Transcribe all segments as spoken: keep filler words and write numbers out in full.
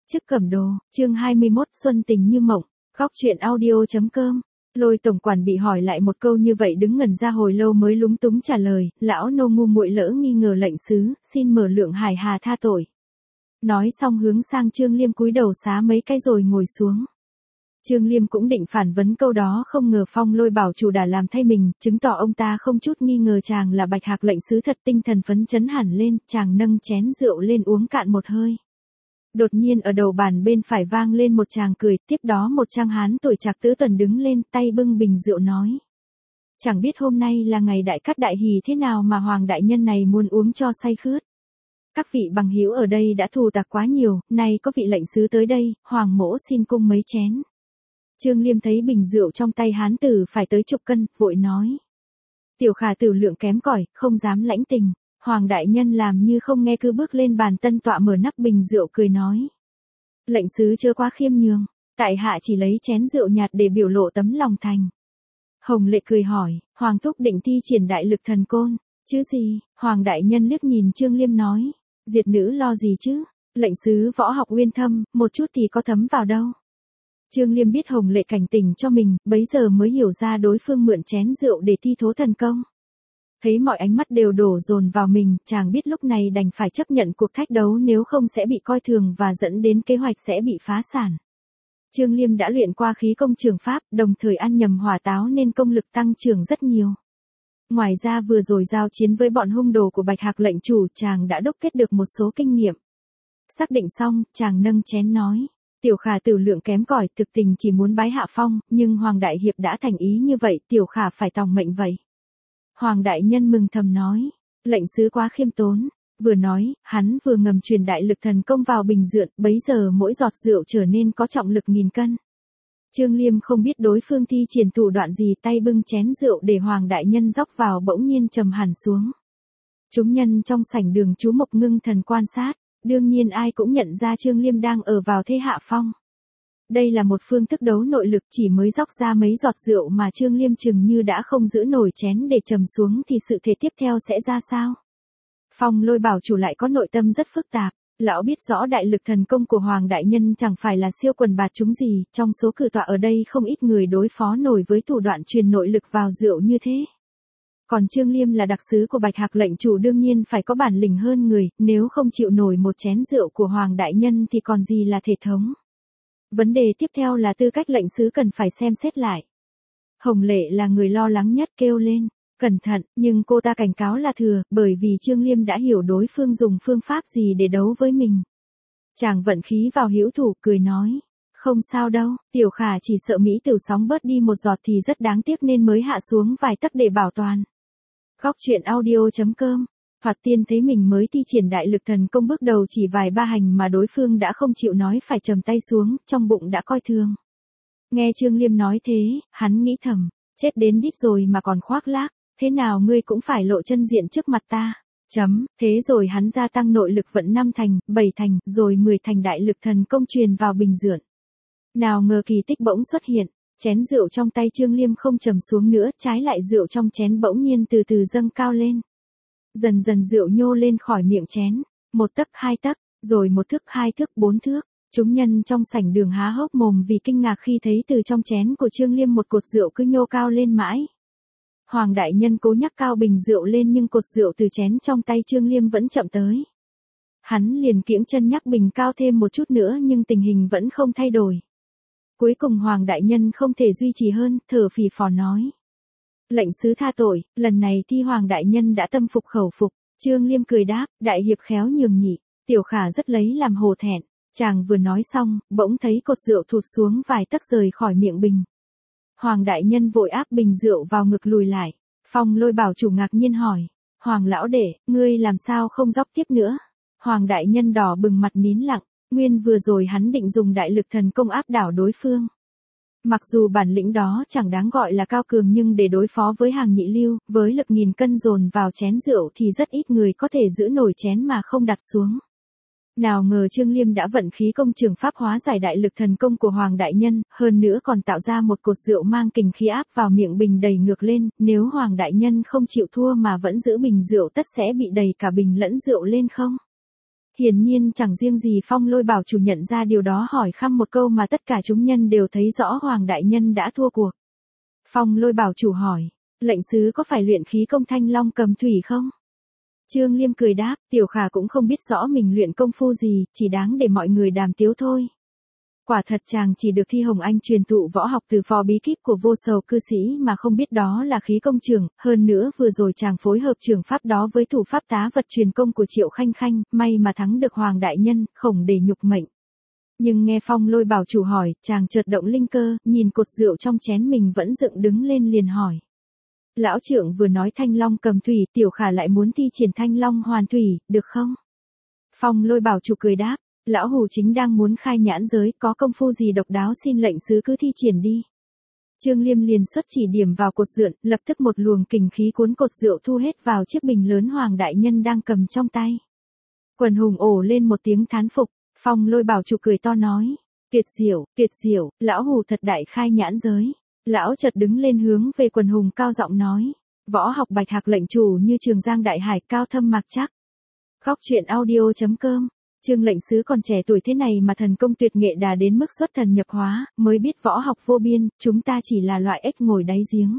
Chức Cẩm Đồ, chương hai mươi mốt Xuân tình như mộng, góc truyện audio.com. Lôi tổng quản bị hỏi lại một câu như vậy đứng ngẩn ra hồi lâu mới lúng túng trả lời, lão nô ngu muội lỡ nghi ngờ lệnh sứ, xin mở lượng hải hà tha tội. Nói xong hướng sang Trương Liêm cúi đầu xá mấy cái rồi ngồi xuống. Trương Liêm cũng định phản vấn câu đó, không ngờ Phong Lôi bảo chủ đã làm thay mình, chứng tỏ ông ta không chút nghi ngờ chàng là Bạch Hạc lệnh sứ thật, tinh thần phấn chấn hẳn lên, chàng nâng chén rượu lên uống cạn một hơi. Đột nhiên ở đầu bàn bên phải vang lên một tràng cười, tiếp đó một trang hán tuổi trạc tứ tuần đứng lên, tay bưng bình rượu nói. Chẳng biết hôm nay là ngày đại cát đại hỷ thế nào mà Hoàng đại nhân này muốn uống cho say khướt. Các vị bằng hữu ở đây đã thù tạc quá nhiều, nay có vị lệnh sứ tới đây, Hoàng mỗ xin cung mấy chén. Trương Liêm thấy bình rượu trong tay hán tử phải tới chục cân, vội nói. Tiểu khả tử lượng kém cỏi, không dám lãnh tình. Hoàng đại nhân làm như không nghe, cứ bước lên bàn tân tọa mở nắp bình rượu cười nói. Lệnh sứ chưa quá khiêm nhường, tại hạ chỉ lấy chén rượu nhạt để biểu lộ tấm lòng thành. Hồng Lệ cười hỏi, Hoàng thúc định thi triển đại lực thần côn, chứ gì? Hoàng đại nhân liếc nhìn Trương Liêm nói, diệt nữ lo gì chứ, lệnh sứ võ học uyên thâm, một chút thì có thấm vào đâu. Trương Liêm biết Hồng Lệ cảnh tỉnh cho mình, bấy giờ mới hiểu ra đối phương mượn chén rượu để thi thố thần công. Thấy mọi ánh mắt đều đổ dồn vào mình, chàng biết lúc này đành phải chấp nhận cuộc thách đấu, nếu không sẽ bị coi thường và dẫn đến kế hoạch sẽ bị phá sản. Trương Liêm đã luyện qua khí công trường pháp, đồng thời ăn nhầm hỏa táo nên công lực tăng trưởng rất nhiều. Ngoài ra vừa rồi giao chiến với bọn hung đồ của Bạch Hạc lệnh chủ, chàng đã đúc kết được một số kinh nghiệm. Xác định xong, chàng nâng chén nói. Tiểu khả tử lượng kém cỏi, thực tình chỉ muốn bái hạ phong, nhưng Hoàng đại hiệp đã thành ý như vậy, tiểu khả phải tòng mệnh vậy. Hoàng đại nhân mừng thầm nói, lệnh sứ quá khiêm tốn. Vừa nói, hắn vừa ngầm truyền đại lực thần công vào bình rượu, bấy giờ mỗi giọt rượu trở nên có trọng lực nghìn cân. Trương Liêm không biết đối phương thi triển thủ đoạn gì, tay bưng chén rượu để Hoàng đại nhân dốc vào bỗng nhiên trầm hẳn xuống. Chúng nhân trong sảnh đường chú mục ngưng thần quan sát, đương nhiên ai cũng nhận ra Trương Liêm đang ở vào thế hạ phong. Đây là một phương thức đấu nội lực, chỉ mới dốc ra mấy giọt rượu mà Trương Liêm chừng như đã không giữ nổi chén để trầm xuống thì sự thể tiếp theo sẽ ra sao? Phong Lôi bảo chủ lại có nội tâm rất phức tạp, lão biết rõ đại lực thần công của Hoàng đại nhân chẳng phải là siêu quần bạt chúng gì, trong số cử tọa ở đây không ít người đối phó nổi với thủ đoạn truyền nội lực vào rượu như thế. Còn Trương Liêm là đặc sứ của Bạch Hạc lệnh chủ, đương nhiên phải có bản lĩnh hơn người, nếu không chịu nổi một chén rượu của Hoàng đại nhân thì còn gì là thể thống. Vấn đề tiếp theo là tư cách lệnh sứ cần phải xem xét lại. Hồng Lệ là người lo lắng nhất, kêu lên, cẩn thận, nhưng cô ta cảnh cáo là thừa, bởi vì Trương Liêm đã hiểu đối phương dùng phương pháp gì để đấu với mình. Chàng vận khí vào hữu thủ, cười nói, không sao đâu, tiểu khả chỉ sợ mỹ tử sóng bớt đi một giọt thì rất đáng tiếc nên mới hạ xuống vài tấc để bảo toàn. Góc truyện audio.com. Thoạt tiên thấy mình mới thi triển đại lực thần công bước đầu chỉ vài ba hành mà đối phương đã không chịu nói phải trầm tay xuống, trong bụng đã coi thường. Nghe Trương Liêm nói thế, hắn nghĩ thầm, chết đến đít rồi mà còn khoác lác, thế nào ngươi cũng phải lộ chân diện trước mặt ta. Chấm, thế rồi hắn gia tăng nội lực vận năm thành, bảy thành, rồi mười thành đại lực thần công truyền vào bình rượu. Nào ngờ kỳ tích bỗng xuất hiện. Chén rượu trong tay Trương Liêm không trầm xuống nữa, trái lại rượu trong chén bỗng nhiên từ từ dâng cao lên. Dần dần rượu nhô lên khỏi miệng chén, một tấc hai tấc, rồi một thước hai thước bốn thước. Chúng nhân trong sảnh đường há hốc mồm vì kinh ngạc khi thấy từ trong chén của Trương Liêm một cột rượu cứ nhô cao lên mãi. Hoàng đại nhân cố nhắc cao bình rượu lên nhưng cột rượu từ chén trong tay Trương Liêm vẫn chậm tới. Hắn liền kiễng chân nhắc bình cao thêm một chút nữa nhưng tình hình vẫn không thay đổi. Cuối cùng Hoàng đại nhân không thể duy trì hơn, thở phì phò nói. Lệnh sứ tha tội, lần này thi Hoàng đại nhân đã tâm phục khẩu phục. Trương Liêm cười đáp, đại hiệp khéo nhường nhị, tiểu khả rất lấy làm hổ thẹn. Chàng vừa nói xong, bỗng thấy cột rượu thụt xuống vài tấc rời khỏi miệng bình. Hoàng đại nhân vội áp bình rượu vào ngực lùi lại. Phong Lôi bảo chủ ngạc nhiên hỏi, Hoàng lão đệ, ngươi làm sao không dốc tiếp nữa? Hoàng đại nhân đỏ bừng mặt nín lặng. Nguyên vừa rồi hắn định dùng đại lực thần công áp đảo đối phương. Mặc dù bản lĩnh đó chẳng đáng gọi là cao cường nhưng để đối phó với hàng nhị lưu, với lực nghìn cân dồn vào chén rượu thì rất ít người có thể giữ nổi chén mà không đặt xuống. Nào ngờ Trương Liêm đã vận khí công trường pháp hóa giải đại lực thần công của Hoàng đại nhân, hơn nữa còn tạo ra một cột rượu mang kình khí áp vào miệng bình đầy ngược lên, nếu Hoàng đại nhân không chịu thua mà vẫn giữ bình rượu tất sẽ bị đầy cả bình lẫn rượu lên không. Hiển nhiên chẳng riêng gì Phong Lôi Bảo chủ nhận ra điều đó, hỏi khăm một câu mà tất cả chúng nhân đều thấy rõ Hoàng đại nhân đã thua cuộc. Phong Lôi Bảo chủ hỏi, lệnh sứ có phải luyện khí công Thanh Long Cầm Thủy không? Trương Liêm cười đáp, Tiểu Khả cũng không biết rõ mình luyện công phu gì, chỉ đáng để mọi người đàm tiếu thôi. Quả thật chàng chỉ được Thi Hồng Anh truyền thụ võ học từ phò bí kíp của Vô Sầu cư sĩ mà không biết đó là khí công trường, hơn nữa vừa rồi chàng phối hợp trường pháp đó với thủ pháp tá vật truyền công của Triệu Khanh Khanh, may mà thắng được Hoàng đại nhân, khổng để nhục mệnh. Nhưng nghe Phong Lôi Bảo chủ hỏi, chàng chợt động linh cơ, nhìn cột rượu trong chén mình vẫn dựng đứng lên liền hỏi. Lão trưởng vừa nói Thanh Long Cầm Thủy, Tiểu Khả lại muốn thi triển Thanh Long Hoàn Thủy, được không? Phong Lôi Bảo chủ cười đáp, lão hủ chính đang muốn khai nhãn giới, có công phu gì độc đáo xin lệnh sứ cứ thi triển đi. Trương Liêm liền xuất chỉ điểm vào cột rượu, lập tức một luồng kình khí cuốn cột rượu thu hết vào chiếc bình lớn Hoàng đại nhân đang cầm trong tay. Quần hùng ồ lên một tiếng thán phục, Phong Lôi Bảo chủ cười to nói, tuyệt diệu, tuyệt diệu, lão hủ thật đại khai nhãn giới. Lão chợt đứng lên hướng về quần hùng cao giọng nói, võ học Bạch Hạc lệnh chủ như Trường Giang đại hải, cao thâm mạc chắc. Góc truyện audio chấm com. Trương lệnh sứ còn trẻ tuổi thế này mà thần công tuyệt nghệ đã đến mức xuất thần nhập hóa, mới biết võ học vô biên, chúng ta chỉ là loại ếch ngồi đáy giếng.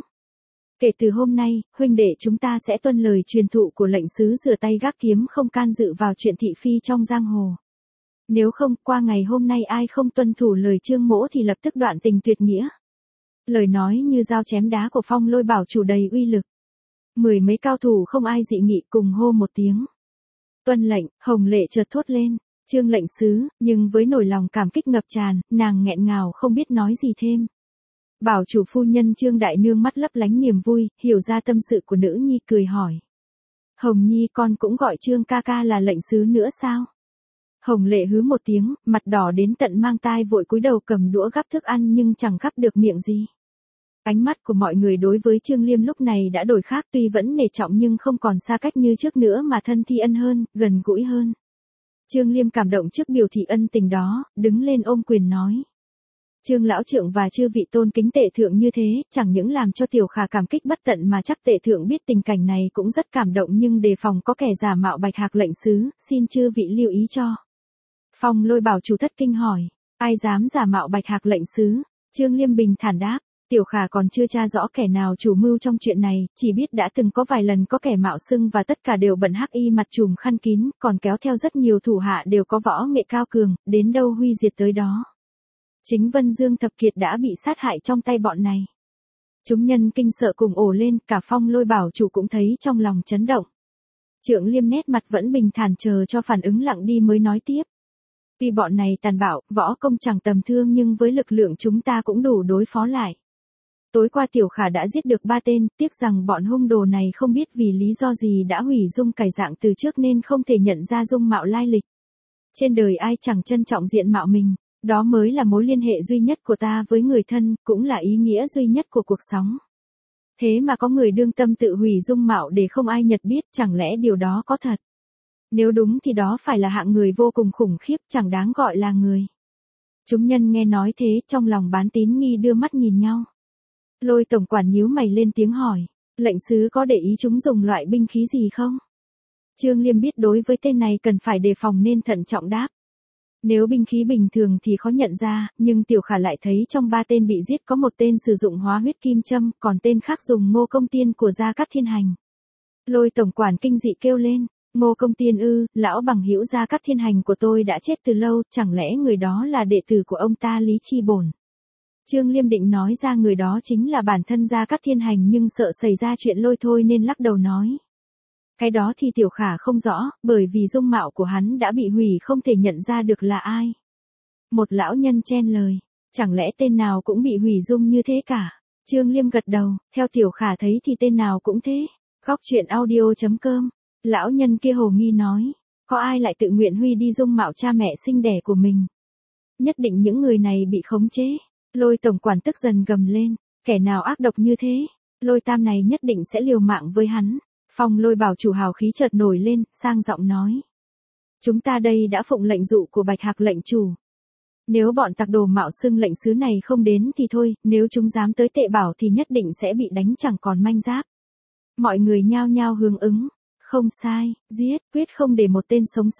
Kể từ hôm nay, huynh đệ chúng ta sẽ tuân lời truyền thụ của lệnh sứ, rửa tay gác kiếm, không can dự vào chuyện thị phi trong giang hồ. Nếu không, qua ngày hôm nay ai không tuân thủ lời Trương mỗ thì lập tức đoạn tình tuyệt nghĩa. Lời nói như dao chém đá của Phong Lôi Bảo chủ đầy uy lực. Mười mấy cao thủ không ai dị nghị cùng hô một tiếng. Tuân lệnh, Hồng Lệ chợt thốt lên, Trương lệnh sứ, nhưng với nỗi lòng cảm kích ngập tràn, nàng nghẹn ngào không biết nói gì thêm. Bảo chủ phu nhân Trương đại nương mắt lấp lánh niềm vui, hiểu ra tâm sự của nữ nhi cười hỏi. Hồng Nhi, con cũng gọi Trương ca ca là lệnh sứ nữa sao? Hồng Lệ hứ một tiếng, mặt đỏ đến tận mang tai, vội cúi đầu cầm đũa gắp thức ăn nhưng chẳng gắp được miệng gì. Ánh mắt của mọi người đối với Trương Liêm lúc này đã đổi khác, tuy vẫn nể trọng nhưng không còn xa cách như trước nữa mà thân thi ân hơn, gần gũi hơn. Trương Liêm cảm động trước biểu thị ân tình đó, đứng lên ôm quyền nói. Trương lão trượng và chư vị tôn kính tệ thượng như thế, chẳng những làm cho Tiểu Khả cảm kích bất tận mà chắc tệ thượng biết tình cảnh này cũng rất cảm động, nhưng đề phòng có kẻ giả mạo Bạch Hạc lệnh sứ, xin chư vị lưu ý cho. Phong Lôi Bảo chủ thất kinh hỏi, ai dám giả mạo Bạch Hạc lệnh sứ? Trương Liêm bình thản đáp, Tiểu Khả còn chưa tra rõ kẻ nào chủ mưu trong chuyện này, chỉ biết đã từng có vài lần có kẻ mạo xưng và tất cả đều bận hắc y mặt trùm khăn kín, còn kéo theo rất nhiều thủ hạ đều có võ nghệ cao cường, đến đâu huy diệt tới đó. Chính Vân Dương Thập Kiệt đã bị sát hại trong tay bọn này. Chúng nhân kinh sợ cùng ồ lên, cả Phong Lôi Bảo chủ cũng thấy trong lòng chấn động. Trượng Liêm nét mặt vẫn bình thản chờ cho phản ứng lặng đi mới nói tiếp. Tuy bọn này tàn bạo, võ công chẳng tầm thường nhưng với lực lượng chúng ta cũng đủ đối phó lại. Tối qua Tiểu Khả đã giết được ba tên, tiếc rằng bọn hung đồ này không biết vì lý do gì đã hủy dung cải dạng từ trước nên không thể nhận ra dung mạo lai lịch. Trên đời ai chẳng trân trọng diện mạo mình, đó mới là mối liên hệ duy nhất của ta với người thân, cũng là ý nghĩa duy nhất của cuộc sống. Thế mà có người đương tâm tự hủy dung mạo để không ai nhận biết, chẳng lẽ điều đó có thật? Nếu đúng thì đó phải là hạng người vô cùng khủng khiếp, chẳng đáng gọi là người. Chúng nhân nghe nói thế, trong lòng bán tín nghi đưa mắt nhìn nhau. Lôi tổng quản nhíu mày lên tiếng hỏi, lệnh sứ có để ý chúng dùng loại binh khí gì không? Trương Liêm biết đối với tên này cần phải đề phòng nên thận trọng đáp. Nếu binh khí bình thường thì khó nhận ra, nhưng Tiểu Khả lại thấy trong ba tên bị giết có một tên sử dụng hóa huyết kim châm, còn tên khác dùng Ngô Công Tiên của Gia Cát Thiên Hành. Lôi tổng quản kinh dị kêu lên, Ngô Công Tiên ư? Lão bằng hữu Gia Cát Thiên Hành của tôi đã chết từ lâu, chẳng lẽ người đó là đệ tử của ông ta Lý Chi Bổn? Trương Liêm định nói ra người đó chính là bản thân Gia Cát Thiên Hành nhưng sợ xảy ra chuyện lôi thôi nên lắc đầu nói. Cái đó thì Tiểu Khả không rõ, bởi vì dung mạo của hắn đã bị hủy không thể nhận ra được là ai. Một lão nhân chen lời, chẳng lẽ tên nào cũng bị hủy dung như thế cả? Trương Liêm gật đầu, theo Tiểu Khả thấy thì tên nào cũng thế. Góc truyện audio chấm com. Lão nhân kia hồ nghi nói, có ai lại tự nguyện huy đi dung mạo cha mẹ sinh đẻ của mình? Nhất định những người này bị khống chế. Lôi tổng quản tức dần gầm lên, kẻ nào ác độc như thế, Lôi tam này nhất định sẽ liều mạng với hắn. Phong Lôi Bảo chủ hào khí chợt nổi lên, sang giọng nói. Chúng ta đây đã phụng lệnh dụ của Bạch Hạc lệnh chủ. Nếu bọn tặc đồ mạo xưng lệnh sứ này không đến thì thôi, nếu chúng dám tới Tệ Bảo thì nhất định sẽ bị đánh chẳng còn manh giáp. Mọi người nhao nhao hướng ứng. Không sai, giết, quyết không để một tên sống sót.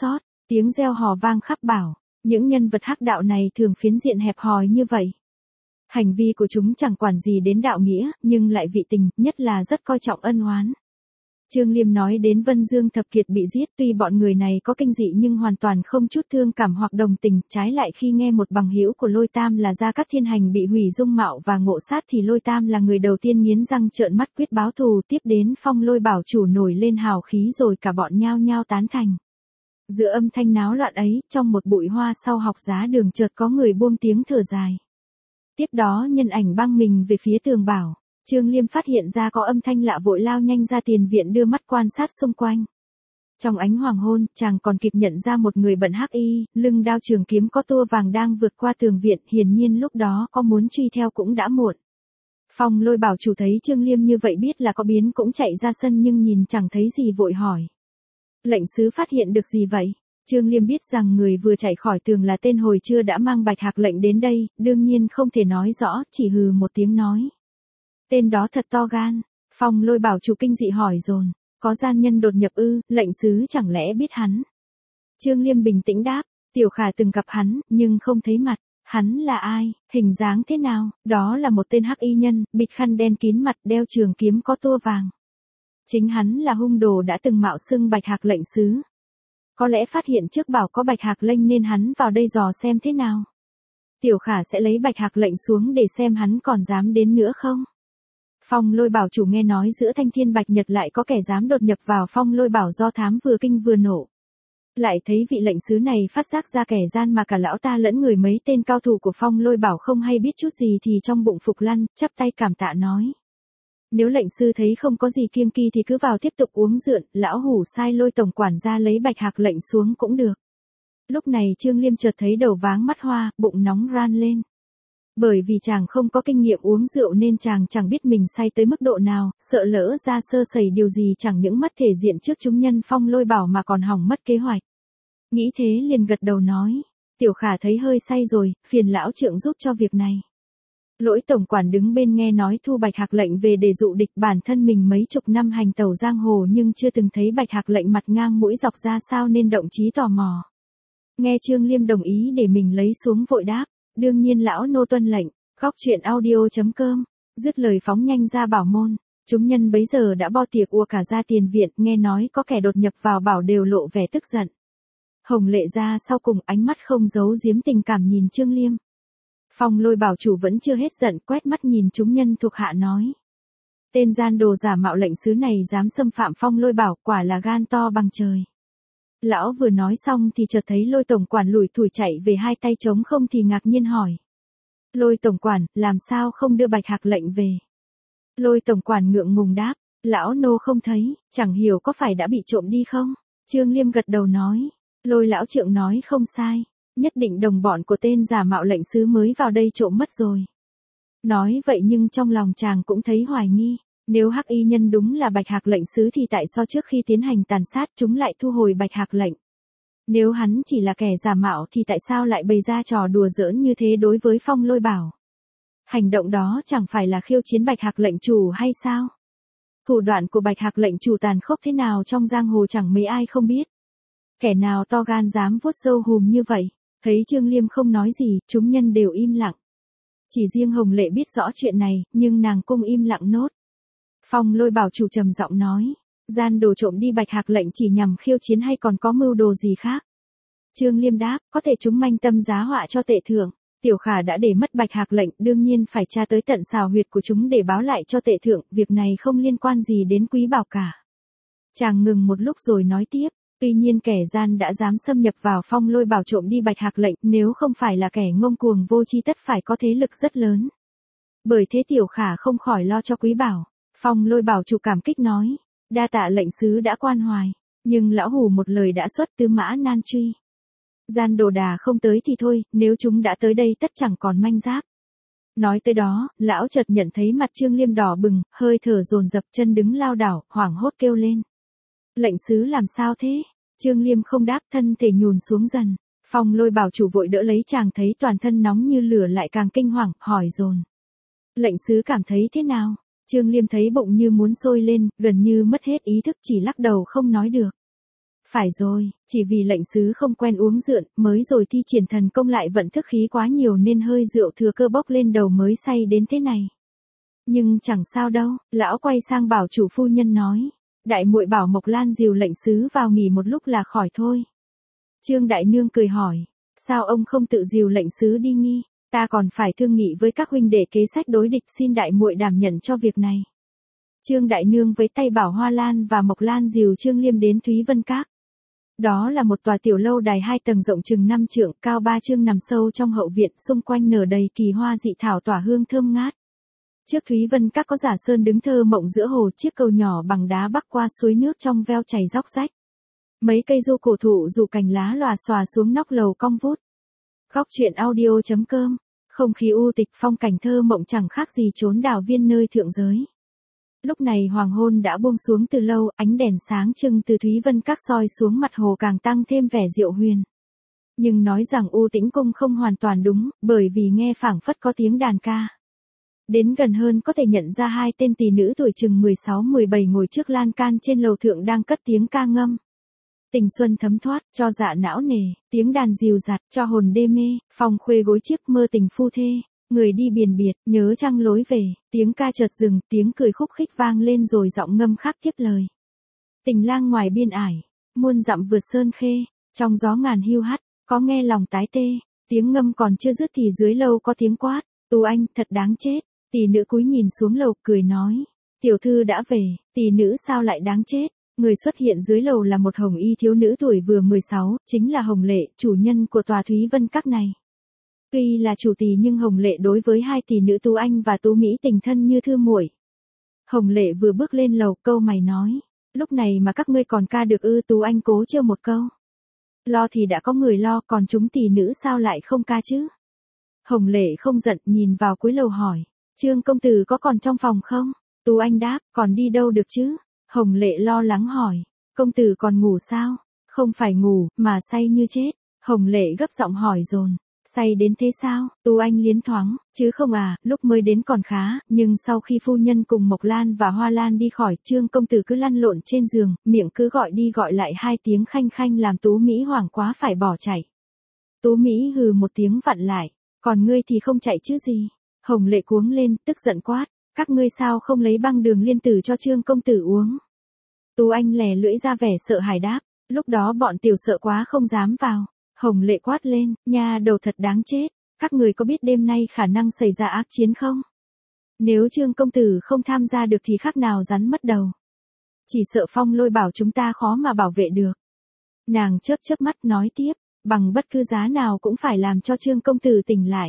Tiếng reo hò vang khắp bảo, những nhân vật hắc đạo này thường phiến diện hẹp hòi như vậy. Hành vi của chúng chẳng quản gì đến đạo nghĩa, nhưng lại vị tình, nhất là rất coi trọng ân oán. Trương Liêm nói đến Vân Dương Thập Kiệt bị giết, tuy bọn người này có kinh dị nhưng hoàn toàn không chút thương cảm hoặc đồng tình, trái lại khi nghe một bằng hữu của Lôi Tam là Gia Cát Thiên Hành bị hủy dung mạo và ngộ sát thì Lôi Tam là người đầu tiên nghiến răng trợn mắt quyết báo thù, tiếp đến Phong Lôi Bảo chủ nổi lên hào khí rồi cả bọn nhao nhao tán thành. Giữa âm thanh náo loạn ấy, trong một bụi hoa sau học giá đường chợt có người buông tiếng thở dài. Tiếp đó nhân ảnh băng mình về phía tường bảo. Trương Liêm phát hiện ra có âm thanh lạ vội lao nhanh ra tiền viện đưa mắt quan sát xung quanh. Trong ánh hoàng hôn, chàng còn kịp nhận ra một người bận hắc y, lưng đao trường kiếm có tua vàng đang vượt qua tường viện, hiển nhiên lúc đó có muốn truy theo cũng đã muộn. Phong Lôi Bảo chủ thấy Trương Liêm như vậy biết là có biến cũng chạy ra sân nhưng nhìn chẳng thấy gì vội hỏi. Lệnh sứ phát hiện được gì vậy? Trương Liêm biết rằng người vừa chạy khỏi tường là tên hồi trưa đã mang bạch hạc lệnh đến đây, đương nhiên không thể nói rõ, chỉ hừ một tiếng nói. Tên đó thật to gan. Phong Lôi Bảo chủ kinh dị hỏi dồn, có gian nhân đột nhập ư, lệnh sứ chẳng lẽ biết hắn? Trương Liêm bình tĩnh đáp, Tiểu Khả từng gặp hắn, nhưng không thấy mặt. Hắn là ai, hình dáng thế nào? Đó là một tên hắc y nhân, bịt khăn đen kín mặt, đeo trường kiếm có tua vàng. Chính hắn là hung đồ đã từng mạo xưng bạch hạc lệnh sứ. Có lẽ phát hiện trước bảo có bạch hạc lệnh nên hắn vào đây dò xem thế nào. Tiểu Khả sẽ lấy bạch hạc lệnh xuống để xem hắn còn dám đến nữa không? Phong Lôi Bảo chủ nghe nói giữa Thanh Thiên Bạch Nhật lại có kẻ dám đột nhập vào Phong Lôi Bảo do thám vừa kinh vừa nộ. Lại thấy vị lệnh sứ này phát giác ra kẻ gian mà cả lão ta lẫn người mấy tên cao thủ của Phong Lôi Bảo không hay biết chút gì thì trong bụng phục lăn, chắp tay cảm tạ nói. Nếu lệnh sư thấy không có gì kiêng kỳ thì cứ vào tiếp tục uống rượu, lão hủ sai Lôi tổng quản ra lấy bạch hạc lệnh xuống cũng được. Lúc này Trương Liêm chợt thấy đầu váng mắt hoa, bụng nóng ran lên. Bởi vì chàng không có kinh nghiệm uống rượu nên chàng chẳng biết mình say tới mức độ nào, sợ lỡ ra sơ sẩy điều gì chẳng những mất thể diện trước chúng nhân Phong Lôi Bảo mà còn hỏng mất kế hoạch. Nghĩ thế liền gật đầu nói, Tiểu Khả thấy hơi say rồi, phiền lão trượng giúp cho việc này. Lỗi tổng quản đứng bên nghe nói thu bạch hạc lệnh về để dụ địch, bản thân mình mấy chục năm hành tẩu giang hồ nhưng chưa từng thấy bạch hạc lệnh mặt ngang mũi dọc ra sao nên động chí tò mò. Nghe Trương Liêm đồng ý để mình lấy xuống vội đáp. Đương nhiên lão nô tuân lệnh. Góc truyện audio chấm com. Dứt lời phóng nhanh ra bảo môn. Chúng nhân bấy giờ đã bo tiệc ùa cả ra tiền viện, nghe nói có kẻ đột nhập vào bảo đều lộ vẻ tức giận. Hồng Lệ ra sau cùng ánh mắt không giấu giếm tình cảm nhìn Trương Liêm. Phong Lôi Bảo chủ vẫn chưa hết giận, quét mắt nhìn chúng nhân thuộc hạ nói. Tên gian đồ giả mạo lệnh sứ này dám xâm phạm Phong Lôi Bảo, quả là gan to bằng trời. Lão vừa nói xong thì chợt thấy Lôi tổng quản lủi thủi chạy về hai tay trống không thì ngạc nhiên hỏi. Lôi tổng quản, làm sao không đưa bạch hạc lệnh về? Lôi tổng quản ngượng ngùng đáp, lão nô không thấy, chẳng hiểu có phải đã bị trộm đi không? Trương Liêm gật đầu nói, Lôi lão trượng nói không sai, nhất định đồng bọn của tên giả mạo lệnh sứ mới vào đây trộm mất rồi. Nói vậy nhưng trong lòng chàng cũng thấy hoài nghi. Nếu hắc y nhân đúng là bạch hạc lệnh sứ thì tại sao trước khi tiến hành tàn sát chúng lại thu hồi bạch hạc lệnh? Nếu hắn chỉ là kẻ giả mạo thì tại sao lại bày ra trò đùa giỡn như thế đối với Phong Lôi Bảo? Hành động đó chẳng phải là khiêu chiến bạch hạc lệnh chủ hay sao? Thủ đoạn của bạch hạc lệnh chủ tàn khốc thế nào trong giang hồ chẳng mấy ai không biết. Kẻ nào to gan dám vuốt râu hùm như vậy? Thấy Trương Liêm không nói gì, chúng nhân đều im lặng. Chỉ riêng Hồng Lệ biết rõ chuyện này, nhưng nàng cũng im lặng nốt. Phong Lôi Bảo chủ trầm giọng nói, gian đồ trộm đi bạch hạc lệnh chỉ nhằm khiêu chiến hay còn có mưu đồ gì khác? Trương Liêm đáp, có thể chúng manh tâm giá họa cho tệ thượng. Tiểu Khả đã để mất bạch hạc lệnh, đương nhiên phải tra tới tận xào huyệt của chúng để báo lại cho tệ thượng, việc này không liên quan gì đến Quý Bảo cả. Chàng ngừng một lúc rồi nói tiếp, tuy nhiên kẻ gian đã dám xâm nhập vào Phong Lôi Bảo trộm đi bạch hạc lệnh, nếu không phải là kẻ ngông cuồng vô tri tất phải có thế lực rất lớn. Bởi thế Tiểu Khả không khỏi lo cho Quý Bảo. Phong Lôi Bảo chủ cảm kích nói, đa tạ lệnh sứ đã quan hoài, nhưng lão hủ một lời đã xuất tứ mã nan truy. Gian đồ đà không tới thì thôi, nếu chúng đã tới đây tất chẳng còn manh giáp. Nói tới đó, lão chợt nhận thấy mặt Trương Liêm đỏ bừng, hơi thở dồn dập, chân đứng lao đảo, hoảng hốt kêu lên. Lệnh sứ làm sao thế? Trương Liêm không đáp, thân thể nhùn xuống dần. Phong Lôi Bảo chủ vội đỡ lấy chàng, thấy toàn thân nóng như lửa lại càng kinh hoàng, hỏi dồn. Lệnh sứ cảm thấy thế nào? Trương Liêm thấy bụng như muốn sôi lên, gần như mất hết ý thức, chỉ lắc đầu không nói được. Phải rồi, chỉ vì lệnh sứ không quen uống rượu, mới rồi thi triển thần công lại vận thức khí quá nhiều nên hơi rượu thừa cơ bốc lên đầu mới say đến thế này. Nhưng chẳng sao đâu, lão quay sang bảo chủ phu nhân nói. Đại muội bảo Mộc Lan dìu lệnh sứ vào nghỉ một lúc là khỏi thôi. Trương Đại Nương cười hỏi, sao ông không tự dìu lệnh sứ đi nghi, ta còn phải thương nghị với các huynh đệ kế sách đối địch, xin đại muội đảm nhận cho việc này. Trương Đại Nương với tay bảo Hoa Lan và Mộc Lan dìu Trương Liêm đến Thúy Vân Các. Đó là một tòa tiểu lâu đài hai tầng rộng chừng năm trượng, cao ba trượng nằm sâu trong hậu viện, xung quanh nở đầy kỳ hoa dị thảo tỏa hương thơm ngát. Trước Thúy Vân Các có giả sơn đứng thơ mộng giữa hồ, chiếc cầu nhỏ bằng đá bắc qua suối nước trong veo chảy róc rách. Mấy cây du cổ thụ dù cành lá lòa xòa xuống nóc lầu cong vút. Góc truyện audio chấm com, không khí u tịch, phong cảnh thơ mộng chẳng khác gì chốn đảo viên nơi thượng giới. Lúc này hoàng hôn đã buông xuống từ lâu, ánh đèn sáng trưng từ Thúy Vân Các soi xuống mặt hồ càng tăng thêm vẻ diệu huyền. Nhưng nói rằng u tĩnh cung không hoàn toàn đúng, bởi vì nghe phảng phất có tiếng đàn ca. Đến gần hơn có thể nhận ra hai tên tỷ nữ tuổi chừng mười sáu mười bảy ngồi trước lan can trên lầu thượng đang cất tiếng ca ngâm. Tình xuân thấm thoát, cho dạ não nề, tiếng đàn dìu dặt, cho hồn đê mê, phòng khuê gối chiếc mơ tình phu thê, người đi biển biệt, nhớ trăng lối về, tiếng ca chợt dừng, tiếng cười khúc khích vang lên rồi giọng ngâm khác tiếp lời. Tình lang ngoài biên ải, muôn dặm vượt sơn khê, trong gió ngàn hiu hắt, có nghe lòng tái tê, tiếng ngâm còn chưa dứt thì dưới lâu có tiếng quát, Tú Anh, thật đáng chết. Tỷ nữ cúi nhìn xuống lầu cười nói, tiểu thư đã về, tỷ nữ sao lại đáng chết. Người xuất hiện dưới lầu là một hồng y thiếu nữ tuổi vừa mười sáu, chính là Hồng Lệ, chủ nhân của tòa Thúy Vân Các này. Tuy là chủ tỳ nhưng Hồng Lệ đối với hai tỷ nữ Tú Anh và Tú Mỹ tình thân như thư muội. Hồng Lệ vừa bước lên lầu, câu mày nói, lúc này mà các ngươi còn ca được ư? Tú Anh cố trêu một câu. Lo thì đã có người lo, còn chúng tỷ nữ sao lại không ca chứ? Hồng Lệ không giận, nhìn vào cuối lầu hỏi, Trương công tử có còn trong phòng không? Tú Anh đáp, còn đi đâu được chứ? Hồng Lệ lo lắng hỏi, công tử còn ngủ sao? Không phải ngủ, mà say như chết. Hồng Lệ gấp giọng hỏi dồn, say đến thế sao? Tú Anh liến thoáng, chứ không à, lúc mới đến còn khá, nhưng sau khi phu nhân cùng Mộc Lan và Hoa Lan đi khỏi, Trương công tử cứ lăn lộn trên giường, miệng cứ gọi đi gọi lại hai tiếng khanh khanh làm Tú Mỹ hoảng quá phải bỏ chạy. Tú Mỹ hừ một tiếng vặn lại, còn ngươi thì không chạy chứ gì? Hồng Lệ cuống lên, tức giận quát, các ngươi sao không lấy băng đường liên tử cho Trương công tử uống? Tú Anh lè lưỡi ra vẻ sợ hãi đáp, lúc đó bọn tiểu sợ quá không dám vào. Hồng Lệ quát lên, nha đầu thật đáng chết, các người có biết đêm nay khả năng xảy ra ác chiến không? Nếu Trương công tử không tham gia được thì khác nào rắn mất đầu. Chỉ sợ Phong Lôi bảo chúng ta khó mà bảo vệ được. Nàng chớp chớp mắt nói tiếp, bằng bất cứ giá nào cũng phải làm cho Trương công tử tỉnh lại.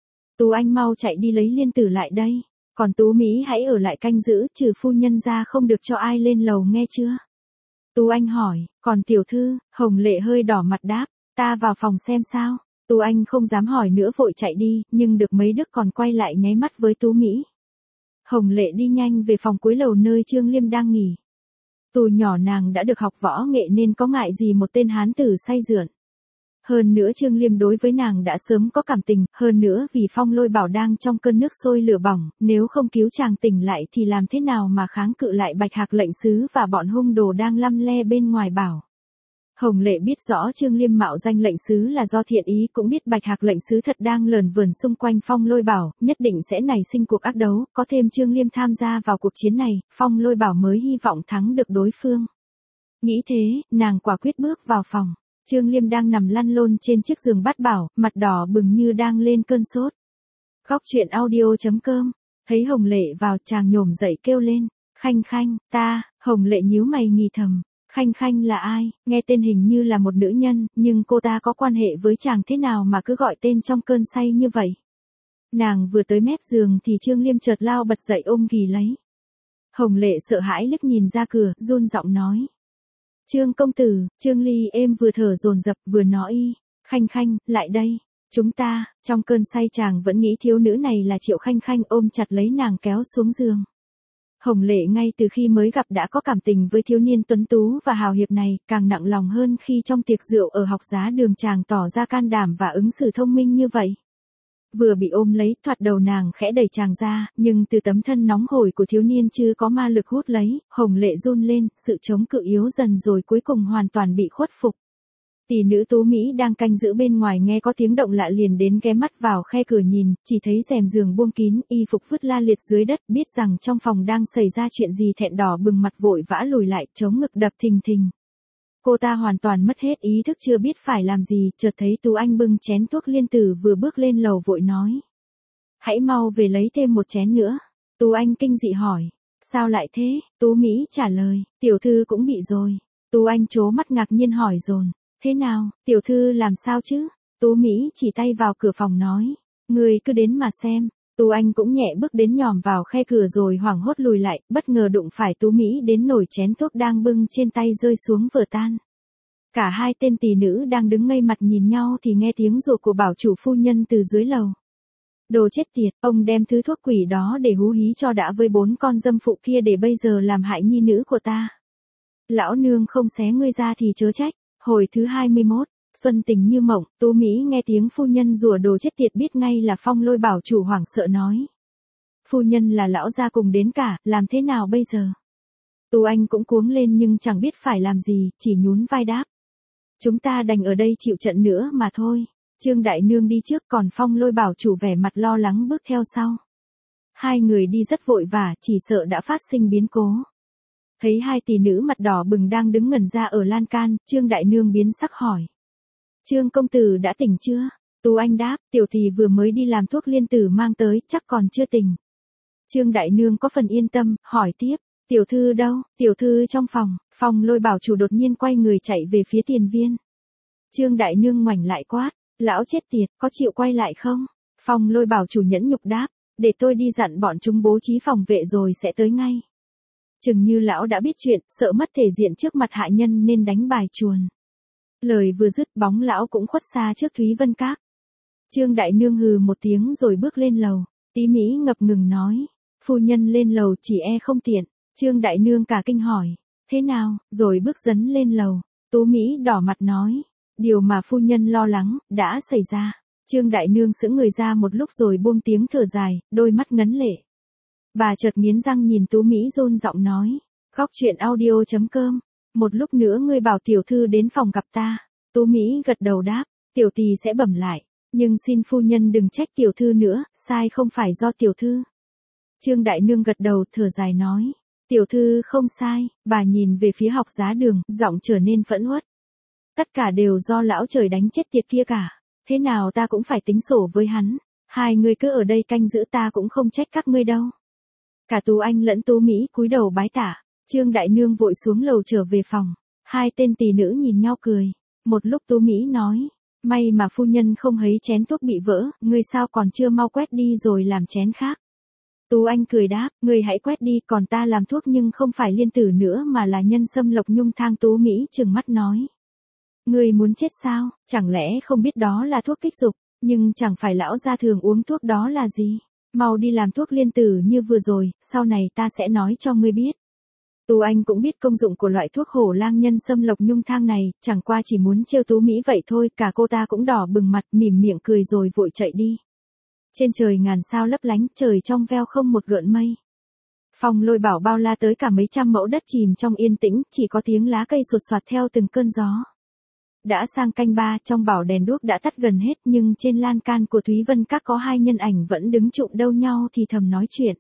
Tú Anh mau chạy đi lấy liên tử lại đây, còn Tú Mỹ hãy ở lại canh giữ, trừ phu nhân ra không được cho ai lên lầu nghe chưa? Tú Anh hỏi, còn tiểu thư? Hồng Lệ hơi đỏ mặt đáp, ta vào phòng xem sao. Tú Anh không dám hỏi nữa vội chạy đi, nhưng được mấy đức còn quay lại nháy mắt với Tú Mỹ. Hồng Lệ đi nhanh về phòng cuối lầu nơi Trương Liêm đang nghỉ. Từ nhỏ nàng đã được học võ nghệ nên có ngại gì một tên hán tử say rượn. Hơn nữa Trương Liêm đối với nàng đã sớm có cảm tình, hơn nữa vì Phong Lôi bảo đang trong cơn nước sôi lửa bỏng, nếu không cứu chàng tỉnh lại thì làm thế nào mà kháng cự lại Bạch Hạc lệnh sứ và bọn hung đồ đang lăm le bên ngoài bảo. Hồng Lệ biết rõ Trương Liêm mạo danh lệnh sứ là do thiện ý, cũng biết Bạch Hạc lệnh sứ thật đang lờn vờn xung quanh Phong Lôi bảo, nhất định sẽ nảy sinh cuộc ác đấu, có thêm Trương Liêm tham gia vào cuộc chiến này, Phong Lôi bảo mới hy vọng thắng được đối phương. Nghĩ thế, nàng quả quyết bước vào phòng. Trương Liêm đang nằm lăn lôn trên chiếc giường bát bảo, mặt đỏ bừng như đang lên cơn sốt. Góc truyện audio chấm com, thấy Hồng Lệ vào chàng nhổm dậy kêu lên, Khanh Khanh, ta. Hồng Lệ nhíu mày nghi thầm, Khanh Khanh là ai? Nghe tên hình như là một nữ nhân, nhưng cô ta có quan hệ với chàng thế nào mà cứ gọi tên trong cơn say như vậy? Nàng vừa tới mép giường thì Trương Liêm chợt lao bật dậy ôm ghì lấy. Hồng Lệ sợ hãi liếc nhìn ra cửa, run giọng nói. Trương công tử. Trương Ly êm vừa thở dồn dập vừa nói, Khanh Khanh, lại đây. Chúng ta. Trong cơn say chàng vẫn nghĩ thiếu nữ này là Triệu Khanh Khanh, ôm chặt lấy nàng kéo xuống giường. Hồng Lệ ngay từ khi mới gặp đã có cảm tình với thiếu niên tuấn tú và hào hiệp này, càng nặng lòng hơn khi trong tiệc rượu ở học giá đường chàng tỏ ra can đảm và ứng xử thông minh như vậy. Vừa bị ôm lấy, thoạt đầu nàng khẽ đẩy chàng ra, nhưng từ tấm thân nóng hổi của thiếu niên chưa có ma lực hút lấy, hồng lệ run lên, sự chống cự yếu dần rồi cuối cùng hoàn toàn bị khuất phục. Tỷ nữ Tú Mỹ đang canh giữ bên ngoài nghe có tiếng động lạ liền đến ghé mắt vào khe cửa nhìn, chỉ thấy rèm giường buông kín, y phục vứt la liệt dưới đất, biết rằng trong phòng đang xảy ra chuyện gì thẹn đỏ bừng mặt vội vã lùi lại, chống ngực đập thình thình. Cô ta hoàn toàn mất hết ý thức chưa biết phải làm gì, chợt thấy Tú Anh bưng chén thuốc liên tử vừa bước lên lầu vội nói. Hãy mau về lấy thêm một chén nữa. Tú Anh kinh dị hỏi. Sao lại thế? Tú Mỹ trả lời. Tiểu thư cũng bị rồi. Tú Anh trố mắt ngạc nhiên hỏi dồn. Thế nào, tiểu thư làm sao chứ? Tú Mỹ chỉ tay vào cửa phòng nói. Người cứ đến mà xem. Tú Anh cũng nhẹ bước đến nhòm vào khe cửa rồi hoảng hốt lùi lại, bất ngờ đụng phải Tú Mỹ đến nổi chén thuốc đang bưng trên tay rơi xuống vỡ tan. Cả hai tên tỷ nữ đang đứng ngây mặt nhìn nhau thì nghe tiếng rủa của bảo chủ phu nhân từ dưới lầu. Đồ chết tiệt, ông đem thứ thuốc quỷ đó để hú hí cho đã với bốn con dâm phụ kia để bây giờ làm hại nhi nữ của ta. Lão nương không xé ngươi ra thì chớ trách. Hồi thứ hai mươi mốt, xuân tình như mộng, Tú Mỹ nghe tiếng phu nhân rủa đồ chết tiệt biết ngay là Phong Lôi bảo chủ hoảng sợ nói. Phu nhân là lão gia cùng đến cả, làm thế nào bây giờ? Tú Anh cũng cuống lên nhưng chẳng biết phải làm gì, chỉ nhún vai đáp. Chúng ta đành ở đây chịu trận nữa mà thôi. Trương Đại Nương đi trước còn Phong Lôi bảo chủ vẻ mặt lo lắng bước theo sau. Hai người đi rất vội vã, chỉ sợ đã phát sinh biến cố. Thấy hai tỷ nữ mặt đỏ bừng đang đứng ngẩn ra ở lan can, Trương Đại Nương biến sắc hỏi. Trương công tử đã tỉnh chưa? Tú Anh đáp, tiểu tỷ vừa mới đi làm thuốc liên tử mang tới, chắc còn chưa tỉnh. Trương Đại Nương có phần yên tâm, hỏi tiếp, tiểu thư đâu? Tiểu thư trong phòng. Phong Lôi bảo chủ đột nhiên quay người chạy về phía tiền viên. Trương Đại Nương ngoảnh lại quát, lão chết tiệt, có chịu quay lại không? Phong Lôi bảo chủ nhẫn nhục đáp, để tôi đi dặn bọn chúng bố trí phòng vệ rồi sẽ tới ngay. Chừng như lão đã biết chuyện, sợ mất thể diện trước mặt hạ nhân nên đánh bài chuồn. Lời vừa dứt bóng lão cũng khuất xa trước Thúy Vân Các. Trương Đại Nương hừ một tiếng rồi bước lên lầu. Tí Mỹ ngập ngừng nói. Phu nhân lên lầu chỉ e không tiện. Trương Đại Nương cả kinh hỏi. Thế nào, rồi bước dấn lên lầu. Tú Mỹ đỏ mặt nói. Điều mà phu nhân lo lắng, đã xảy ra. Trương Đại Nương sững người ra một lúc rồi buông tiếng thở dài, đôi mắt ngấn lệ. Bà chợt nghiến răng nhìn Tú Mỹ run giọng nói. Góc truyện audio chấm com. Một lúc nữa ngươi bảo tiểu thư đến phòng gặp ta. Tú Mỹ gật đầu đáp. Tiểu tỳ sẽ bẩm lại. Nhưng xin phu nhân đừng trách tiểu thư nữa, sai không phải do tiểu thư. Trương Đại Nương gật đầu thở dài nói. Tiểu thư không sai. Bà nhìn về phía học giá Đường, giọng trở nên phẫn uất. Tất cả đều do lão trời đánh chết tiệt kia cả. Thế nào ta cũng phải tính sổ với hắn. Hai người cứ ở đây canh giữ ta cũng không trách các ngươi đâu. Cả Tú Anh lẫn Tú Mỹ cúi đầu bái tạ. Trương Đại Nương vội xuống lầu trở về phòng. Hai tên tỷ nữ nhìn nhau cười. Một lúc Tú Mỹ nói. May mà phu nhân không thấy chén thuốc bị vỡ, ngươi sao còn chưa mau quét đi rồi làm chén khác. Tú Anh cười đáp, ngươi hãy quét đi, còn ta làm thuốc nhưng không phải liên tử nữa mà là nhân sâm lộc nhung thang. Tú Mỹ trừng mắt nói. Ngươi muốn chết sao, chẳng lẽ không biết đó là thuốc kích dục, nhưng chẳng phải lão gia thường uống thuốc đó là gì. Mau đi làm thuốc liên tử như vừa rồi, sau này ta sẽ nói cho ngươi biết. Tú Anh cũng biết công dụng của loại thuốc hổ lang nhân sâm lộc nhung thang này, chẳng qua chỉ muốn trêu Tú Mỹ vậy thôi, cả cô ta cũng đỏ bừng mặt, mỉm miệng cười rồi vội chạy đi. Trên trời ngàn sao lấp lánh, trời trong veo không một gợn mây. Phong Lôi bảo bao la tới cả mấy trăm mẫu đất chìm trong yên tĩnh, chỉ có tiếng lá cây sột soạt theo từng cơn gió. Đã sang canh ba, trong bảo đèn đuốc đã tắt gần hết nhưng trên lan can của Thúy Vân Các có hai nhân ảnh vẫn đứng chụm đâu nhau thì thầm nói chuyện.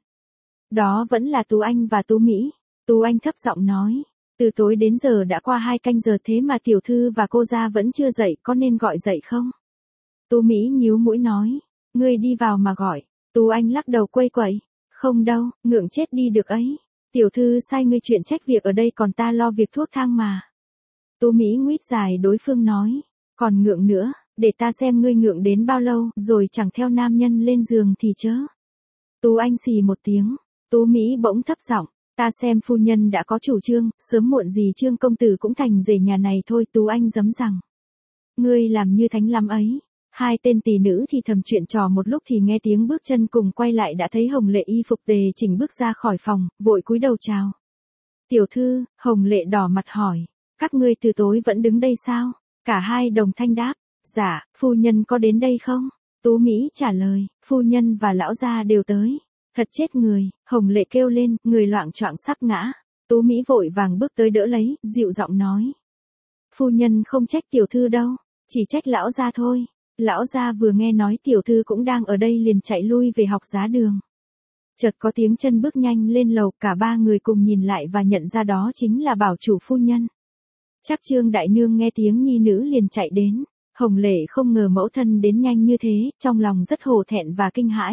Đó vẫn là Tú Anh và Tú Mỹ. Tú Anh thấp giọng nói, từ tối đến giờ đã qua hai canh giờ thế mà tiểu thư và cô gia vẫn chưa dậy, có nên gọi dậy không? Tú Mỹ nhíu mũi nói, ngươi đi vào mà gọi. Tú Anh lắc đầu quây quẩy, không đâu, ngượng chết đi được ấy. Tiểu thư sai ngươi chuyện trách việc ở đây còn ta lo việc thuốc thang mà. Tú Mỹ nguýt dài đối phương nói, còn ngượng nữa, để ta xem ngươi ngượng đến bao lâu, rồi chẳng theo nam nhân lên giường thì chớ. Tú Anh xì một tiếng, Tú Mỹ bỗng thấp giọng, ta xem phu nhân đã có chủ trương, sớm muộn gì Trương công tử cũng thành rể nhà này thôi. Tú Anh giấm rằng, ngươi làm như thánh lắm ấy. Hai tên tỷ nữ thì thầm chuyện trò một lúc thì nghe tiếng bước chân cùng quay lại đã thấy Hồng Lệ y phục tề chỉnh bước ra khỏi phòng, vội cúi đầu chào. Tiểu thư, Hồng Lệ đỏ mặt hỏi. Các ngươi từ tối vẫn đứng đây sao? Cả hai đồng thanh đáp. Dạ, phu nhân có đến đây không? Tú Mỹ trả lời, phu nhân và lão gia đều tới. Thật chết người, Hồng Lệ kêu lên, người loạng choạng sắp ngã. Tú Mỹ vội vàng bước tới đỡ lấy, dịu giọng nói. Phu nhân không trách tiểu thư đâu, chỉ trách lão gia thôi. Lão gia vừa nghe nói tiểu thư cũng đang ở đây liền chạy lui về học giá đường. Chợt có tiếng chân bước nhanh lên lầu, cả ba người cùng nhìn lại và nhận ra đó chính là bảo chủ phu nhân. Chắc Trương đại nương nghe tiếng nhi nữ liền chạy đến. Hồng Lệ không ngờ mẫu thân đến nhanh như thế, trong lòng rất hổ thẹn và kinh hãi.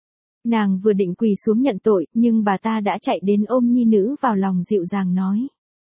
Nàng vừa định quỳ xuống nhận tội, nhưng bà ta đã chạy đến ôm nhi nữ vào lòng dịu dàng nói.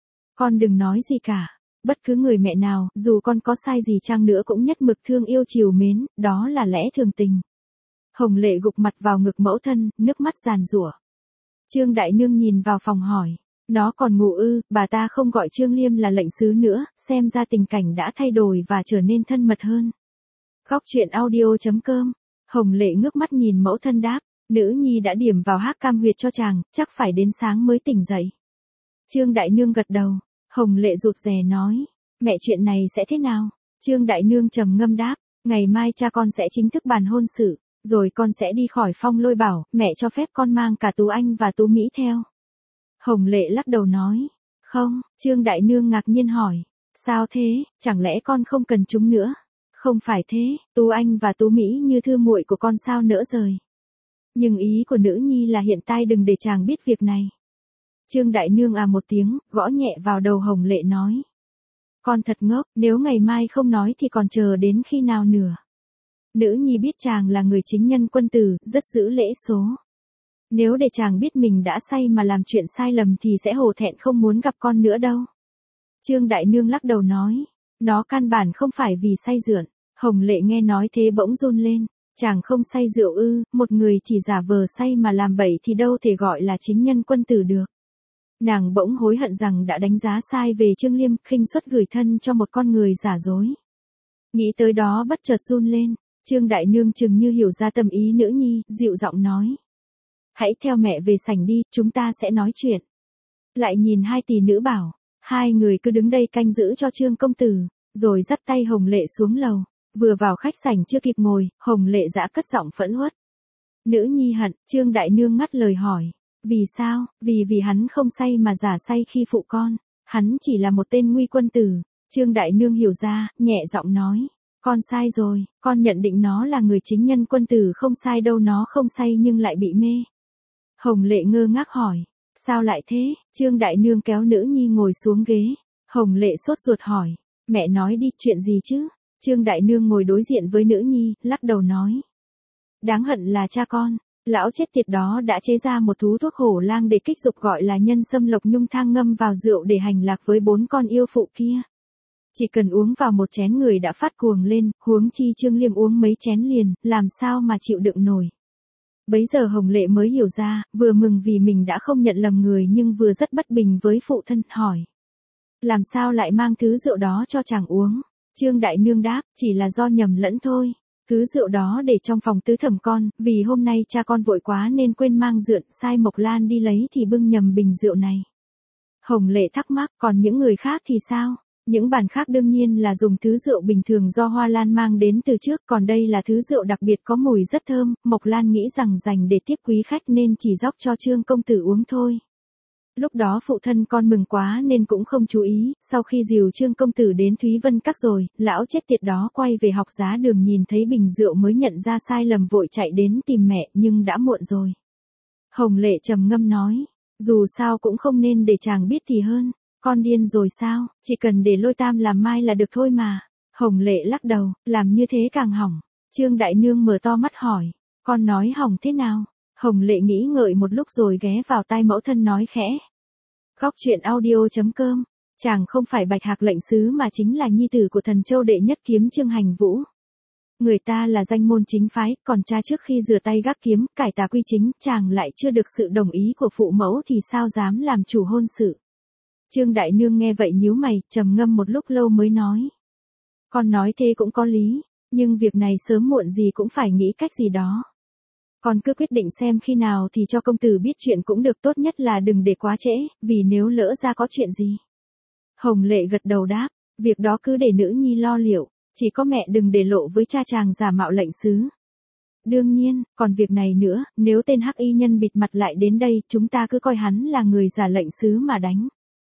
Con đừng nói gì cả, bất cứ người mẹ nào, dù con có sai gì chăng nữa cũng nhất mực thương yêu trìu mến, đó là lẽ thường tình. Hồng Lệ gục mặt vào ngực mẫu thân, nước mắt giàn giụa. Trương đại nương nhìn vào phòng hỏi. Nó còn ngủ ư? Bà ta không gọi Trương Liêm là lệnh sứ nữa, xem ra tình cảnh đã thay đổi và trở nên thân mật hơn. Góc truyện audio chấm com. Hồng Lệ ngước mắt nhìn mẫu thân đáp, nữ nhi đã điểm vào hắc cam huyệt cho chàng, chắc phải đến sáng mới tỉnh dậy. Trương đại nương gật đầu. Hồng Lệ rụt rè nói, mẹ chuyện này sẽ thế nào? Trương đại nương trầm ngâm đáp, ngày mai cha con sẽ chính thức bàn hôn sự, rồi con sẽ đi khỏi Phong Lôi Bảo, mẹ cho phép con mang cả Tú Anh và Tú Mỹ theo. Hồng Lệ lắc đầu nói, không. Trương đại nương ngạc nhiên hỏi, sao thế, chẳng lẽ con không cần chúng nữa? Không phải thế, Tú Anh và Tú Mỹ như thư muội của con sao nỡ rời. Nhưng ý của nữ nhi là hiện tại đừng để chàng biết việc này. Trương đại nương à một tiếng, gõ nhẹ vào đầu Hồng Lệ nói. Con thật ngốc, nếu ngày mai không nói thì còn chờ đến khi nào nữa. Nữ nhi biết chàng là người chính nhân quân tử, rất giữ lễ số. Nếu để chàng biết mình đã say mà làm chuyện sai lầm thì sẽ hổ thẹn không muốn gặp con nữa đâu. Trương đại nương lắc đầu nói, nó căn bản không phải vì say rượu. Hồng Lệ nghe nói thế bỗng run lên, chàng không say rượu ư? Một người chỉ giả vờ say mà làm bậy thì đâu thể gọi là chính nhân quân tử được. Nàng bỗng hối hận rằng đã đánh giá sai về Trương Liêm, khinh suất gửi thân cho một con người giả dối. Nghĩ tới đó bất chợt run lên, Trương đại nương chừng như hiểu ra tâm ý nữ nhi, dịu giọng nói. Hãy theo mẹ về sảnh đi, chúng ta sẽ nói chuyện. Lại nhìn hai tỷ nữ bảo, hai người cứ đứng đây canh giữ cho Trương công tử, rồi dắt tay Hồng Lệ xuống lầu. Vừa vào khách sảnh chưa kịp ngồi, Hồng Lệ đã cất giọng phẫn uất. Nữ nhi hận. Trương đại nương ngắt lời hỏi. Vì sao? Vì vì hắn không say mà giả say khi phụ con. Hắn chỉ là một tên nguy quân tử. Trương đại nương hiểu ra, nhẹ giọng nói. Con sai rồi, con nhận định nó là người chính nhân quân tử không sai đâu, nó không say nhưng lại bị mê. Hồng Lệ ngơ ngác hỏi. Sao lại thế? Trương đại nương kéo nữ nhi ngồi xuống ghế. Hồng Lệ sốt ruột hỏi. Mẹ nói đi, chuyện gì chứ? Trương đại nương ngồi đối diện với nữ nhi, lắc đầu nói. Đáng hận là cha con. Lão chết tiệt đó đã chế ra một thú thuốc hổ lang để kích dục gọi là nhân sâm lộc nhung thang ngâm vào rượu để hành lạc với bốn con yêu phụ kia. Chỉ cần uống vào một chén người đã phát cuồng lên, huống chi Trương Liêm uống mấy chén liền, làm sao mà chịu đựng nổi. Bấy giờ Hồng Lệ mới hiểu ra, vừa mừng vì mình đã không nhận lầm người nhưng vừa rất bất bình với phụ thân, hỏi. Làm sao lại mang thứ rượu đó cho chàng uống? Trương đại nương đáp, chỉ là do nhầm lẫn thôi. Thứ rượu đó để trong phòng tứ thẩm con, vì hôm nay cha con vội quá nên quên mang rượu, sai Mộc Lan đi lấy thì bưng nhầm bình rượu này. Hồng Lệ thắc mắc, còn những người khác thì sao? Những bàn khác đương nhiên là dùng thứ rượu bình thường do Hoa Lan mang đến từ trước, còn đây là thứ rượu đặc biệt có mùi rất thơm, Mộc Lan nghĩ rằng dành để tiếp quý khách nên chỉ rót cho Trương công tử uống thôi. Lúc đó phụ thân con mừng quá nên cũng không chú ý, sau khi dìu Trương công tử đến Thúy Vân Các rồi, lão chết tiệt đó quay về học giá đường nhìn thấy bình rượu mới nhận ra sai lầm vội chạy đến tìm mẹ nhưng đã muộn rồi. Hồng Lệ trầm ngâm nói, dù sao cũng không nên để chàng biết thì hơn, con điên rồi sao, chỉ cần để Lôi Tam làm mai là được thôi mà. Hồng Lệ lắc đầu, làm như thế càng hỏng. Trương đại nương mở to mắt hỏi, con nói hỏng thế nào? Hồng Lệ nghĩ ngợi một lúc rồi ghé vào tai mẫu thân nói khẽ. Góc truyện audio chấm com, chàng không phải Bạch Hạc lệnh sứ mà chính là nhi tử của thần châu đệ nhất kiếm Trương Hành Vũ. Người ta là danh môn chính phái, còn cha trước khi rửa tay gác kiếm, cải tà quy chính, chàng lại chưa được sự đồng ý của phụ mẫu thì sao dám làm chủ hôn sự. Trương đại nương nghe vậy nhíu mày, trầm ngâm một lúc lâu mới nói. Con nói thế cũng có lý, nhưng việc này sớm muộn gì cũng phải nghĩ cách gì đó. Con cứ quyết định xem khi nào thì cho công tử biết chuyện cũng được, tốt nhất là đừng để quá trễ, vì nếu lỡ ra có chuyện gì. Hồng Lệ gật đầu đáp, việc đó cứ để nữ nhi lo liệu, chỉ có mẹ đừng để lộ với cha chàng giả mạo lệnh sứ, Đương nhiên, còn việc này nữa, nếu tên hắc y nhân bịt mặt lại đến đây, chúng ta cứ coi hắn là người giả lệnh sứ mà đánh.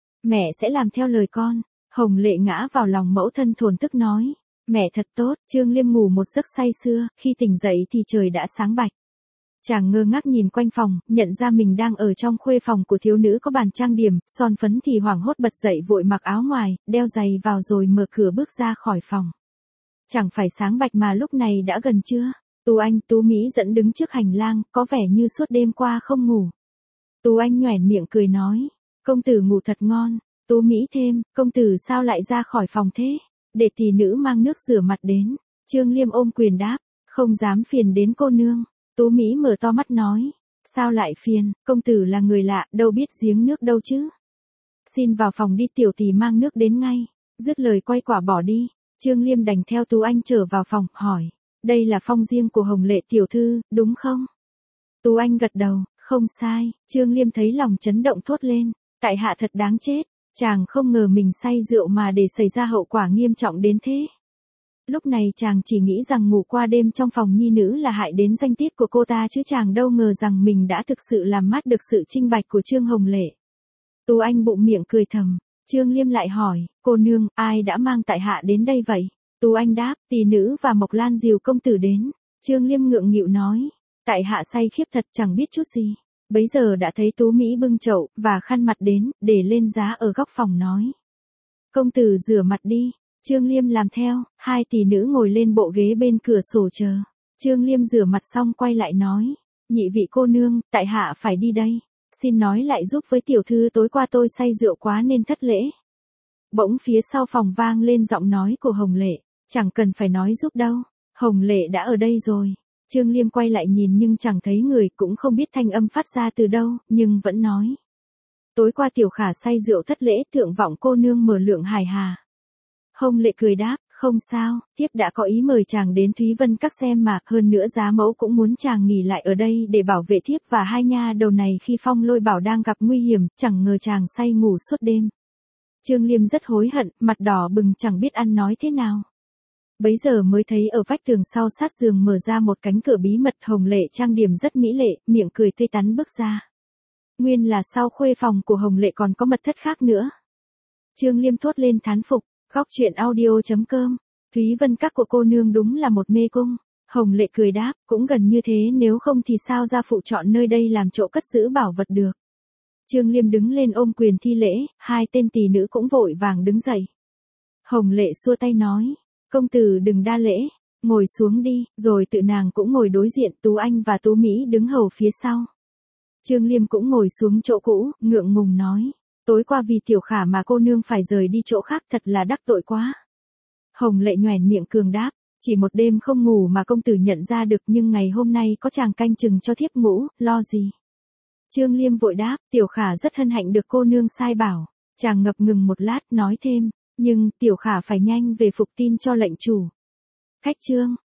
Mẹ sẽ làm theo lời con. Hồng Lệ ngã vào lòng mẫu thân thổn thức nói. Mẹ thật tốt, Trương Liêm ngủ một giấc say sưa, khi tỉnh dậy thì trời đã sáng bạch. Chàng ngơ ngác nhìn quanh phòng, nhận ra mình đang ở trong khuê phòng của thiếu nữ có bàn trang điểm, son phấn thì hoảng hốt bật dậy vội mặc áo ngoài, đeo giày vào rồi mở cửa bước ra khỏi phòng. Chẳng phải sáng bạch mà lúc này đã gần trưa. Tú Anh, Tú Mỹ dẫn đứng trước hành lang, có vẻ như suốt đêm qua không ngủ. Tú Anh nhoẻn miệng cười nói, công tử ngủ thật ngon. Tú Mỹ thêm, công tử sao lại ra khỏi phòng thế? Để tỷ nữ mang nước rửa mặt đến. Trương Liêm ôm quyền đáp, không dám phiền đến cô nương. Tú Mỹ mở to mắt nói, sao lại phiền, công tử là người lạ, đâu biết giếng nước đâu chứ. Xin vào phòng đi, tiểu tỷ mang nước đến ngay. Dứt lời quay quả bỏ đi. Trương Liêm đành theo Tú Anh trở vào phòng, hỏi, đây là phòng riêng của Hồng Lệ tiểu thư, đúng không? Tú Anh gật đầu, không sai. Trương Liêm thấy lòng chấn động thốt lên, tại hạ thật đáng chết. Chàng không ngờ mình say rượu mà để xảy ra hậu quả nghiêm trọng đến thế. Lúc này chàng chỉ nghĩ rằng ngủ qua đêm trong phòng nhi nữ là hại đến danh tiết của cô ta chứ chàng đâu ngờ rằng mình đã thực sự làm mất được sự trinh bạch của Trương Hồng Lệ. Tú Anh bụng miệng cười thầm. Trương Liêm lại hỏi, cô nương, ai đã mang tại hạ đến đây vậy? Tú Anh đáp, tỷ nữ và Mộc Lan dìu công tử đến. Trương Liêm ngượng nghịu nói, tại hạ say khiếp thật chẳng biết chút gì. Bấy giờ đã thấy Tú Mỹ bưng chậu và khăn mặt đến, để lên giá ở góc phòng nói. Công tử rửa mặt đi. Trương Liêm làm theo, hai tỷ nữ ngồi lên bộ ghế bên cửa sổ chờ. Trương Liêm rửa mặt xong quay lại nói, nhị vị cô nương, tại hạ phải đi đây. Xin nói lại giúp với tiểu thư, tối qua tôi say rượu quá nên thất lễ. Bỗng phía sau phòng vang lên giọng nói của Hồng Lệ, chẳng cần phải nói giúp đâu, Hồng Lệ đã ở đây rồi. Trương Liêm quay lại nhìn nhưng chẳng thấy người, cũng không biết thanh âm phát ra từ đâu, nhưng vẫn nói. Tối qua tiểu khả say rượu thất lễ, thượng vọng cô nương mở lượng hài hà. Hồng Lệ cười đáp, không sao, thiếp đã có ý mời chàng đến Thúy Vân Các xem mà, hơn nữa giá mẫu cũng muốn chàng nghỉ lại ở đây để bảo vệ thiếp và hai nha đầu này khi Phong Lôi Bảo đang gặp nguy hiểm, chẳng ngờ chàng say ngủ suốt đêm. Trương Liêm rất hối hận, mặt đỏ bừng chẳng biết ăn nói thế nào. Bấy giờ mới thấy ở vách tường sau sát giường mở ra một cánh cửa bí mật, Hồng Lệ trang điểm rất mỹ lệ, miệng cười tươi tắn bước ra. Nguyên là sau khuê phòng của Hồng Lệ còn có mật thất khác nữa. Trương Liêm thốt lên thán phục. Góc truyện audio chấm com. Thúy Vân Các của cô nương đúng là một mê cung. Hồng Lệ cười đáp, cũng gần như thế, nếu không thì sao gia phụ chọn nơi đây làm chỗ cất giữ bảo vật được. Trương Liêm đứng lên ôm quyền thi lễ, hai tên tỷ nữ cũng vội vàng đứng dậy. Hồng Lệ xua tay nói, công tử đừng đa lễ, ngồi xuống đi, rồi tự nàng cũng ngồi đối diện. Tú Anh và Tú Mỹ đứng hầu phía sau. Trương Liêm cũng ngồi xuống chỗ cũ, ngượng ngùng nói. Tối qua vì tiểu khả mà cô nương phải rời đi chỗ khác, thật là đắc tội quá. Hồng Lệ nhoẻn miệng cường đáp, chỉ một đêm không ngủ mà công tử nhận ra được, nhưng ngày hôm nay có chàng canh chừng cho thiếp ngủ, lo gì. Trương Liêm vội đáp, tiểu khả rất hân hạnh được cô nương sai bảo. Chàng ngập ngừng một lát nói thêm, nhưng tiểu khả phải nhanh về phục tin cho lệnh chủ. Khách trương,